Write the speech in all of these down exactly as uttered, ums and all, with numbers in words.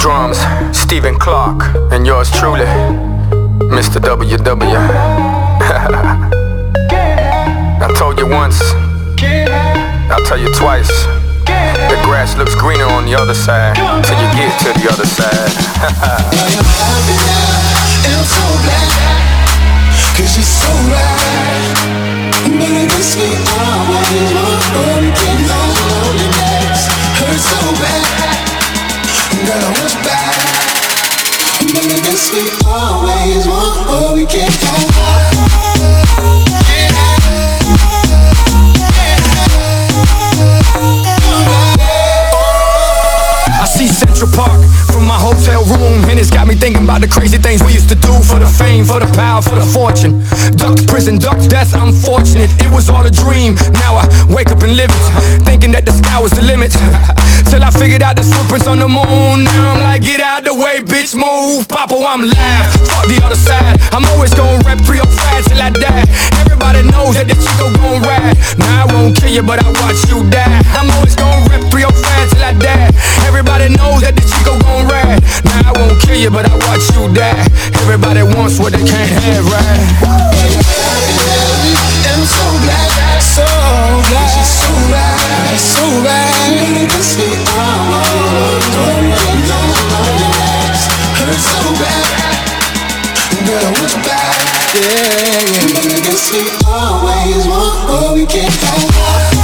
Drums, Stephen Clark, and yours truly, Mister W W. I told you once, I'll tell you twice. The grass looks greener on the other side till you get to the other side. And I'm so glad, cause you're so right. But I guess we always want to get loneliness. Hurts so bad, girl, I want you back. But I guess we always want what we can't have. I see Central Park from my hotel room, and it's got me thinking about the crazy things we used to do for the fame, for the power, for the fortune. Ducked prison, ducked, that's unfortunate. It was all a dream. Now I wake up and live it, thinking that the sky was the limit. Till I figured out the footprints on the moon. Now I'm like, get out the way, bitch, move. Papa, I'm live. Fuck the other side. I'm always gonna rep three oh five till I die. Everybody knows that the Chico gon' ride. Now I won't kill you, but I watch you die. I'm always gonna rep three oh five till I die. Everybody knows that the Chico gon' ride. Now I won't kill you, but I watch you die. Everybody wants what they can't have, right? And I'm so glad, so glad, she's so right, so right. I guess we always hurt so bad, girl, I want you back, yeah, yeah. I guess we always want what we can't have.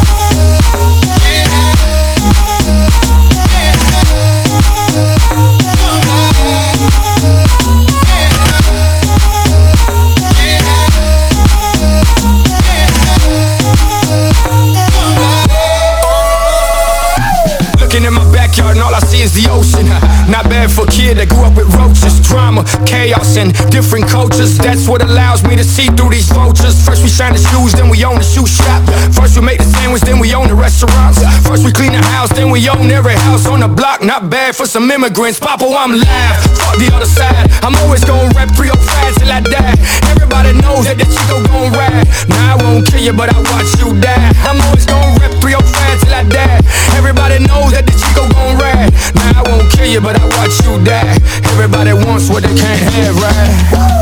Looking in my backyard and all I see is the ocean. Not bad for a kid that grew up with roaches. Drama, chaos, and different cultures. That's what allows me to see through these vultures. First we shine the shoes, then we own the shoe shop. First we make the sandwich, then we own the restaurants. First we clean the house, then we own every house on the block. Not bad for some immigrants. Papa, I'm live. Fuck the other side. I'm always gonna rep three oh five till I die. Everybody knows that the Chico gon' ride. Now I won't kill you, but I watch you die. I'm always gonna rep three oh five till I die. Everybody knows that the Chico gon' ride. Now I won't kill you, but I watch you die. Everybody wants what they can't have, right?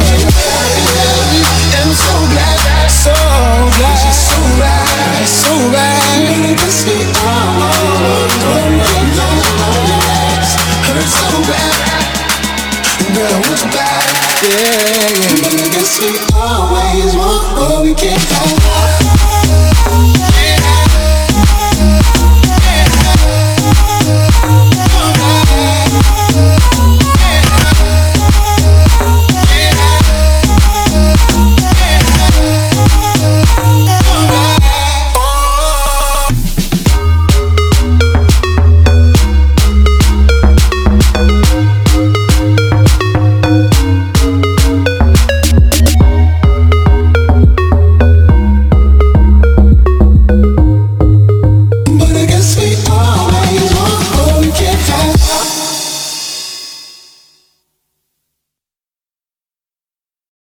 And I'm so glad, so glad, she's so right, so right. I guess we always hurt so bad, girl, I want you back, yeah, yeah. I guess we always want what we can't have.